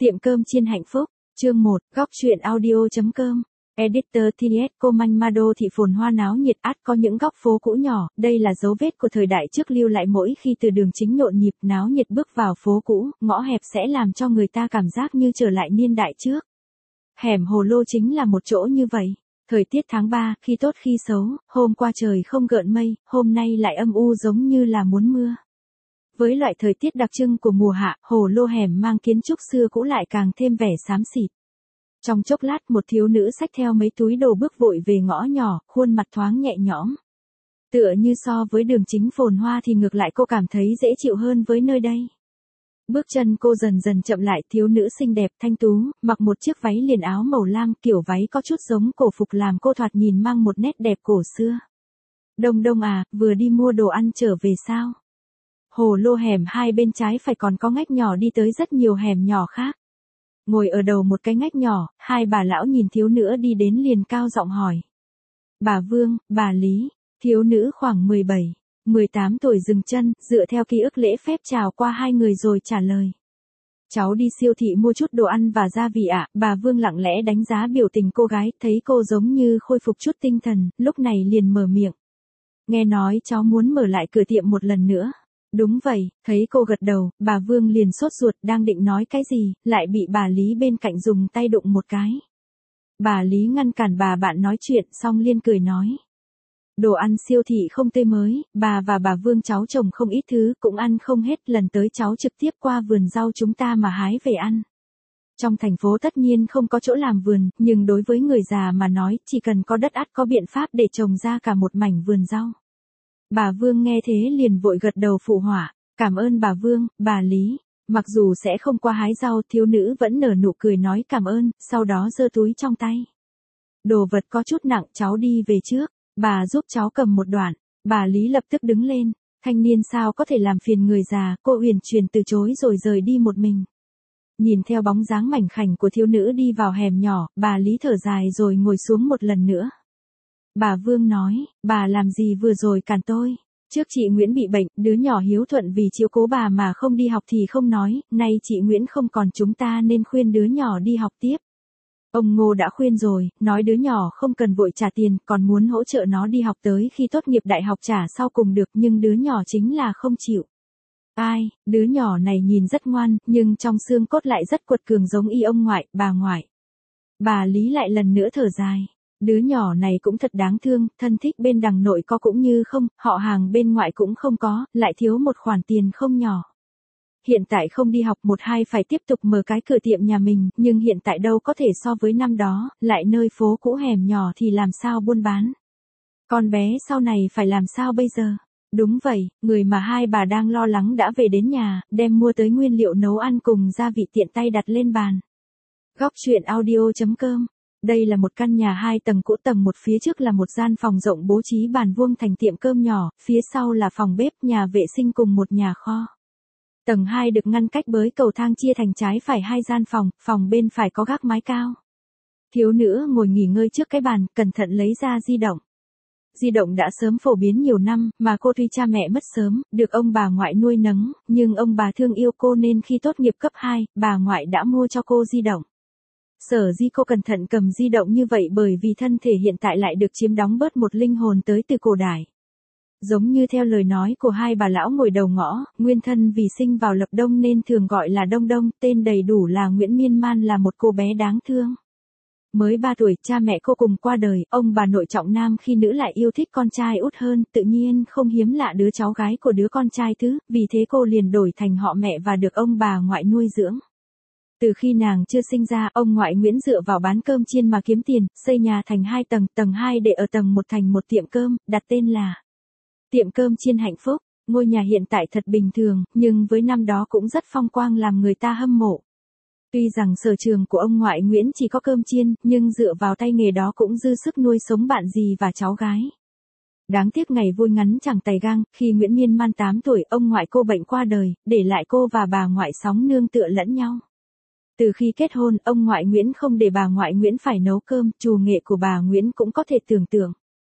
Tiệm cơm chiên hạnh phúc, chương 1, góc truyện audio.com. Editor TS Cô Manh Ma Đô thị phồn hoa náo nhiệt át có những góc phố cũ nhỏ, đây là dấu vết của thời đại trước lưu lại mỗi khi từ đường chính nhộn nhịp náo nhiệt bước vào phố cũ, ngõ hẹp sẽ làm cho người ta cảm giác như trở lại niên đại trước. Hẻm Hồ Lô chính là một chỗ như vậy. Thời tiết tháng 3, khi tốt khi xấu, hôm qua trời không gợn mây, hôm nay lại âm u giống như là muốn mưa. Với loại thời tiết đặc trưng của mùa hạ, Hồ Lô hẻm mang kiến trúc xưa cũ lại càng thêm vẻ xám xịt. Trong chốc lát một thiếu nữ xách theo mấy túi đồ bước vội về ngõ nhỏ, khuôn mặt thoáng nhẹ nhõm. Tựa như so với đường chính phồn hoa thì ngược lại cô cảm thấy dễ chịu hơn với nơi đây. Bước chân cô dần dần chậm lại, thiếu nữ xinh đẹp thanh tú, mặc một chiếc váy liền áo màu lam, kiểu váy có chút giống cổ phục làm cô thoạt nhìn mang một nét đẹp cổ xưa. Đông Đông à, vừa đi mua đồ ăn trở về sao? Hồ Lô hẻm hai bên trái phải còn có ngách nhỏ đi tới rất nhiều hẻm nhỏ khác. Ngồi ở đầu một cái ngách nhỏ, hai bà lão nhìn thiếu nữ đi đến liền cao giọng hỏi. Bà Vương, bà Lý, thiếu nữ khoảng 17, 18 tuổi dừng chân, dựa theo ký ức lễ phép chào qua hai người rồi trả lời. Cháu đi siêu thị mua chút đồ ăn và gia vị ạ. Bà Vương lặng lẽ đánh giá biểu tình cô gái, thấy cô giống như khôi phục chút tinh thần, lúc này liền mở miệng. Nghe nói cháu muốn mở lại cửa tiệm một lần nữa. Đúng vậy, thấy cô gật đầu, bà Vương liền sốt ruột đang định nói cái gì, lại bị bà Lý bên cạnh dùng tay đụng một cái. Bà Lý ngăn cản bà bạn nói chuyện xong liên cười nói. Đồ ăn siêu thị không tươi mới, bà và bà Vương cháu trồng không ít thứ cũng ăn không hết, lần tới cháu trực tiếp qua vườn rau chúng ta mà hái về ăn. Trong thành phố tất nhiên không có chỗ làm vườn, nhưng đối với người già mà nói chỉ cần có đất ắt có biện pháp để trồng ra cả một mảnh vườn rau. Bà Vương nghe thế liền vội gật đầu phụ họa, cảm ơn bà Vương, bà Lý. Mặc dù sẽ không qua hái rau, thiếu nữ vẫn nở nụ cười nói cảm ơn, sau đó giơ túi trong tay. Đồ vật có chút nặng, cháu đi về trước, bà giúp cháu cầm một đoạn. Bà Lý lập tức đứng lên, thanh niên sao có thể làm phiền người già, cô uyển chuyển từ chối rồi rời đi một mình. Nhìn theo bóng dáng mảnh khảnh của thiếu nữ đi vào hẻm nhỏ, bà Lý thở dài rồi ngồi xuống một lần nữa. Bà Vương nói, bà làm gì vừa rồi cản tôi? Trước chị Nguyễn bị bệnh, đứa nhỏ hiếu thuận vì chiếu cố bà mà không đi học thì không nói, nay chị Nguyễn không còn chúng ta nên khuyên đứa nhỏ đi học tiếp. Ông Ngô đã khuyên rồi, nói đứa nhỏ không cần vội trả tiền, còn muốn hỗ trợ nó đi học tới khi tốt nghiệp đại học trả sau cùng được, nhưng đứa nhỏ chính là không chịu. Ai, đứa nhỏ này nhìn rất ngoan, nhưng trong xương cốt lại rất quật cường giống y ông ngoại, bà ngoại. Bà Lý lại lần nữa thở dài. Đứa nhỏ này cũng thật đáng thương, thân thích bên đằng nội có cũng như không, họ hàng bên ngoại cũng không có, lại thiếu một khoản tiền không nhỏ. Hiện tại không đi học một hai phải tiếp tục mở cái cửa tiệm nhà mình, nhưng hiện tại đâu có thể so với năm đó, lại nơi phố cũ hẻm nhỏ thì làm sao buôn bán. Con bé sau này phải làm sao bây giờ? Đúng vậy, người mà hai bà đang lo lắng đã về đến nhà, đem mua tới nguyên liệu nấu ăn cùng gia vị tiện tay đặt lên bàn. Góc truyện audio.com. Đây là một căn nhà 2 tầng cũ, tầng một phía trước là một gian phòng rộng bố trí bàn vuông thành tiệm cơm nhỏ, phía sau là phòng bếp, nhà vệ sinh cùng một nhà kho. Tầng 2 được ngăn cách bởi cầu thang chia thành trái phải 2 gian phòng, phòng bên phải có gác mái cao. Thiếu nữ ngồi nghỉ ngơi trước cái bàn, cẩn thận lấy ra di động. Di động đã sớm phổ biến nhiều năm, mà cô tuy cha mẹ mất sớm, được ông bà ngoại nuôi nấng, nhưng ông bà thương yêu cô nên khi tốt nghiệp cấp 2, bà ngoại đã mua cho cô di động. Sở dĩ cô cẩn thận cầm di động như vậy bởi vì thân thể hiện tại lại được chiếm đóng bớt một linh hồn tới từ cổ đại. Giống như theo lời nói của hai bà lão ngồi đầu ngõ, nguyên thân vì sinh vào Lập Đông nên thường gọi là Đông Đông, tên đầy đủ là Nguyễn Miên Man, là một cô bé đáng thương. Mới 3 tuổi, cha mẹ cô cùng qua đời, ông bà nội trọng nam khi nữ lại yêu thích con trai út hơn, tự nhiên không hiếm lạ đứa cháu gái của đứa con trai thứ, vì thế cô liền đổi thành họ mẹ và được ông bà ngoại nuôi dưỡng. Từ khi nàng chưa sinh ra, ông ngoại Nguyễn dựa vào bán cơm chiên mà kiếm tiền, xây nhà thành 2 tầng, tầng 2 để ở tầng 1 thành một tiệm cơm, đặt tên là Tiệm cơm chiên hạnh phúc. Ngôi nhà hiện tại thật bình thường, nhưng với năm đó cũng rất phong quang làm người ta hâm mộ. Tuy rằng sở trường của ông ngoại Nguyễn chỉ có cơm chiên, nhưng dựa vào tay nghề đó cũng dư sức nuôi sống bạn dì và cháu gái. Đáng tiếc ngày vui ngắn chẳng tày gang, khi Nguyễn Miên Man 8 tuổi, ông ngoại cô bệnh qua đời, để lại cô và bà ngoại sống nương tựa lẫn nhau. Từ khi kết hôn, ông ngoại Nguyễn không để bà ngoại Nguyễn phải nấu cơm, trù nghệ của bà Nguyễn cũng có thể tưởng tượng.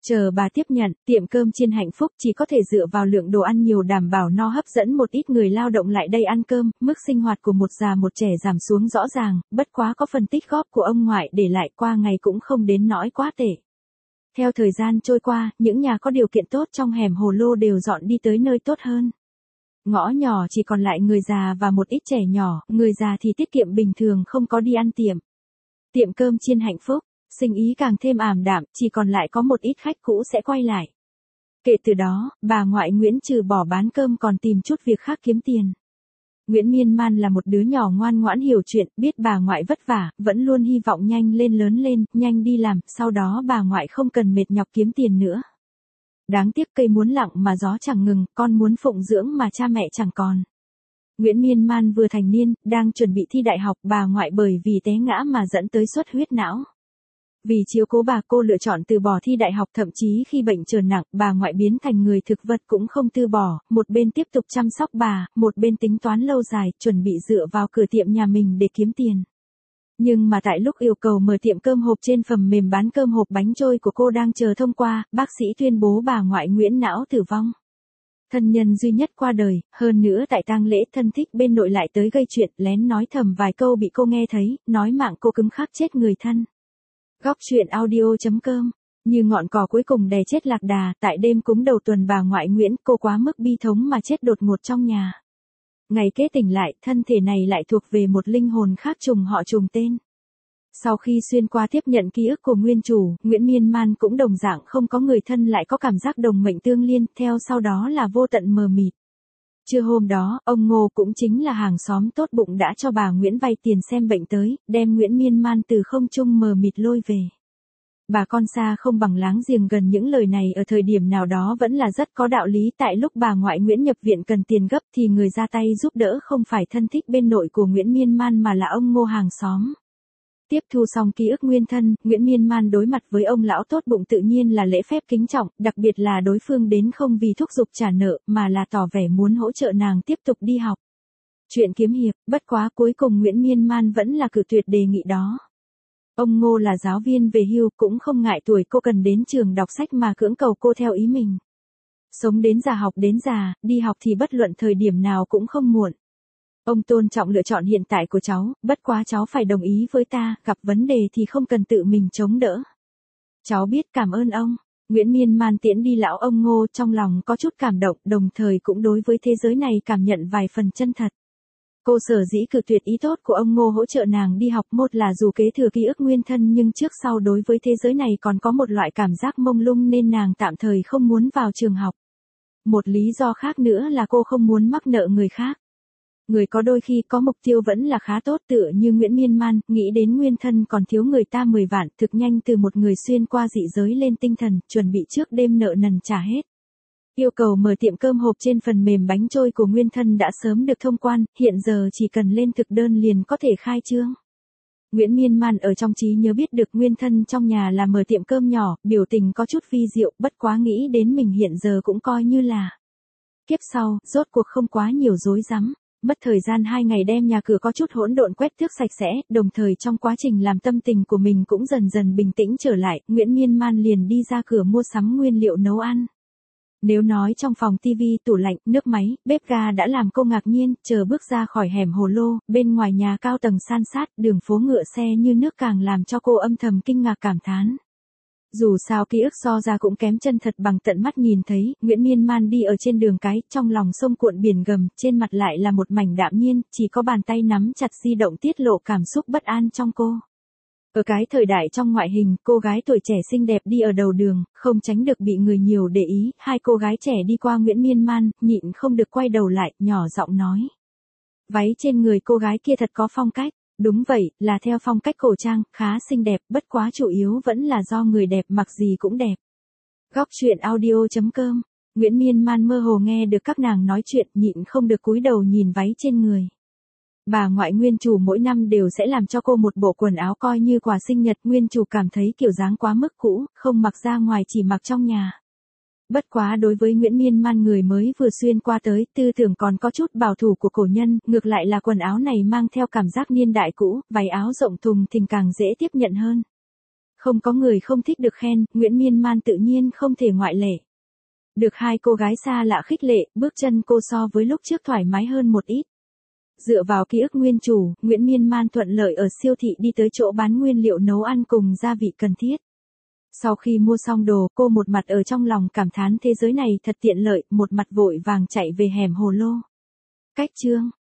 Chờ bà tiếp nhận, tiệm cơm chiên Hạnh Phúc chỉ có thể dựa vào lượng đồ ăn nhiều đảm bảo no hấp dẫn một ít người lao động lại đây ăn cơm, mức sinh hoạt của một già một trẻ giảm xuống rõ ràng, bất quá có phần tích góp của ông ngoại để lại qua ngày cũng không đến nỗi quá tệ. Theo thời gian trôi qua, những nhà có điều kiện tốt trong hẻm Hồ Lô đều dọn đi tới nơi tốt hơn. Ngõ nhỏ chỉ còn lại người già và một ít trẻ nhỏ, người già thì tiết kiệm bình thường không có đi ăn tiệm. Tiệm cơm chiên Hạnh Phúc, sinh ý càng thêm ảm đạm, chỉ còn lại có một ít khách cũ sẽ quay lại. Kể từ đó, bà ngoại Nguyễn trừ bỏ bán cơm còn tìm chút việc khác kiếm tiền. Nguyễn Miên Man là một đứa nhỏ ngoan ngoãn hiểu chuyện, biết bà ngoại vất vả, vẫn luôn hy vọng nhanh lên lớn lên, nhanh đi làm, sau đó bà ngoại không cần mệt nhọc kiếm tiền nữa. Đáng tiếc cây muốn lặng mà gió chẳng ngừng, con muốn phụng dưỡng mà cha mẹ chẳng còn. Nguyễn Miên Man vừa thành niên, đang chuẩn bị thi đại học, bà ngoại bởi vì té ngã mà dẫn tới xuất huyết não. Vì chiếu cố bà, cô lựa chọn từ bỏ thi đại học, thậm chí khi bệnh trở nặng, bà ngoại biến thành người thực vật cũng không từ bỏ, một bên tiếp tục chăm sóc bà, một bên tính toán lâu dài, chuẩn bị dựa vào cửa tiệm nhà mình để kiếm tiền. Nhưng mà tại lúc yêu cầu mở tiệm cơm hộp trên phần mềm bán cơm hộp bánh trôi của cô đang chờ thông qua, bác sĩ tuyên bố bà ngoại Nguyễn não tử vong. Thân nhân duy nhất qua đời, hơn nữa tại tang lễ thân thích bên nội lại tới gây chuyện, lén nói thầm vài câu bị cô nghe thấy, nói mạng cô cứng khắc chết người thân. Góc truyện audio.com, như ngọn cỏ cuối cùng đè chết lạc đà, tại đêm cúng đầu tuần bà ngoại Nguyễn, cô quá mức bi thống mà chết đột ngột trong nhà. Ngày kế tỉnh lại, thân thể này lại thuộc về một linh hồn khác trùng họ trùng tên. Sau khi xuyên qua tiếp nhận ký ức của nguyên chủ, Nguyễn Miên Man cũng đồng dạng không có người thân lại có cảm giác đồng mệnh tương liên, theo sau đó là vô tận mờ mịt. Trưa hôm đó, ông Ngô cũng chính là hàng xóm tốt bụng đã cho bà Nguyễn vay tiền xem bệnh tới, đem Nguyễn Miên Man từ không trung mờ mịt lôi về. Bà con xa không bằng láng giềng gần, những lời này ở thời điểm nào đó vẫn là rất có đạo lý. Tại lúc bà ngoại Nguyễn nhập viện cần tiền gấp thì người ra tay giúp đỡ không phải thân thích bên nội của Nguyễn Miên Man mà là ông Ngô hàng xóm. Tiếp thu xong ký ức nguyên thân, Nguyễn Miên Man đối mặt với ông lão tốt bụng tự nhiên là lễ phép kính trọng, đặc biệt là đối phương đến không vì thúc giục trả nợ, mà là tỏ vẻ muốn hỗ trợ nàng tiếp tục đi học. Chuyện kiếm hiệp, bất quá cuối cùng Nguyễn Miên Man vẫn là cự tuyệt đề nghị đó. Ông Ngô là giáo viên về hưu, cũng không ngại tuổi cô cần đến trường đọc sách mà cưỡng cầu cô theo ý mình. Sống đến già học đến già, đi học thì bất luận thời điểm nào cũng không muộn. Ông tôn trọng lựa chọn hiện tại của cháu, bất quá cháu phải đồng ý với ta, gặp vấn đề thì không cần tự mình chống đỡ. Cháu biết, cảm ơn ông. Nguyễn Miên Man tiễn đi lão ông Ngô, trong lòng có chút cảm động, đồng thời cũng đối với thế giới này cảm nhận vài phần chân thật. Cô sở dĩ cự tuyệt ý tốt của ông Ngô hỗ trợ nàng đi học, một là dù kế thừa ký ức nguyên thân nhưng trước sau đối với thế giới này còn có một loại cảm giác mông lung nên nàng tạm thời không muốn vào trường học. Một lý do khác nữa là cô không muốn mắc nợ người khác. Người có đôi khi có mục tiêu vẫn là khá tốt, tựa như Nguyễn Miên Man, nghĩ đến nguyên thân còn thiếu người ta 10 vạn, thực nhanh từ một người xuyên qua dị giới lên tinh thần, chuẩn bị trước đêm nợ nần trả hết. Yêu cầu mở tiệm cơm hộp trên phần mềm bánh trôi của nguyên thân đã sớm được thông quan, hiện giờ chỉ cần lên thực đơn liền có thể khai trương. Nguyễn Miên Man ở trong trí nhớ biết được nguyên thân trong nhà là mở tiệm cơm nhỏ, biểu tình có chút vi diệu, bất quá nghĩ đến mình hiện giờ cũng coi như là kiếp sau, rốt cuộc không quá nhiều rối rắm. Mất thời gian 2 ngày đem nhà cửa có chút hỗn độn quét tước sạch sẽ, đồng thời trong quá trình làm tâm tình của mình cũng dần dần bình tĩnh trở lại, Nguyễn Miên Man liền đi ra cửa mua sắm nguyên liệu nấu ăn. Nếu nói trong phòng tivi, tủ lạnh, nước máy, bếp ga đã làm cô ngạc nhiên, chờ bước ra khỏi hẻm Hồ Lô, bên ngoài nhà cao tầng san sát, đường phố ngựa xe như nước càng làm cho cô âm thầm kinh ngạc cảm thán. Dù sao ký ức so ra cũng kém chân thật bằng tận mắt nhìn thấy, Nguyễn Miên Man đi ở trên đường cái, trong lòng sông cuộn biển gầm, trên mặt lại là một mảnh đạm nhiên, chỉ có bàn tay nắm chặt di động tiết lộ cảm xúc bất an trong cô. Ở cái thời đại trong ngoại hình, cô gái tuổi trẻ xinh đẹp đi ở đầu đường, không tránh được bị người nhiều để ý, hai cô gái trẻ đi qua Nguyễn Miên Man, nhịn không được quay đầu lại, nhỏ giọng nói. Váy trên người cô gái kia thật có phong cách. Đúng vậy, là theo phong cách cổ trang, khá xinh đẹp, bất quá chủ yếu vẫn là do người đẹp mặc gì cũng đẹp. Góc truyện audio.com, Nguyễn Miên Man mơ hồ nghe được các nàng nói chuyện, nhịn không được cúi đầu nhìn váy trên người. Bà ngoại nguyên chủ mỗi năm đều sẽ làm cho cô một bộ quần áo coi như quà sinh nhật, nguyên chủ cảm thấy kiểu dáng quá mức cũ, không mặc ra ngoài chỉ mặc trong nhà. Bất quá đối với Nguyễn Miên Man người mới vừa xuyên qua tới, tư tưởng còn có chút bảo thủ của cổ nhân, ngược lại là quần áo này mang theo cảm giác niên đại cũ, váy áo rộng thùng thình càng dễ tiếp nhận hơn. Không có người không thích được khen, Nguyễn Miên Man tự nhiên không thể ngoại lệ. Được hai cô gái xa lạ khích lệ, bước chân cô so với lúc trước thoải mái hơn một ít. Dựa vào ký ức nguyên chủ, Nguyễn Miên Man thuận lợi ở siêu thị đi tới chỗ bán nguyên liệu nấu ăn cùng gia vị cần thiết. Sau khi mua xong đồ, cô một mặt ở trong lòng cảm thán thế giới này thật tiện lợi, một mặt vội vàng chạy về hẻm hồ lô. Cách chương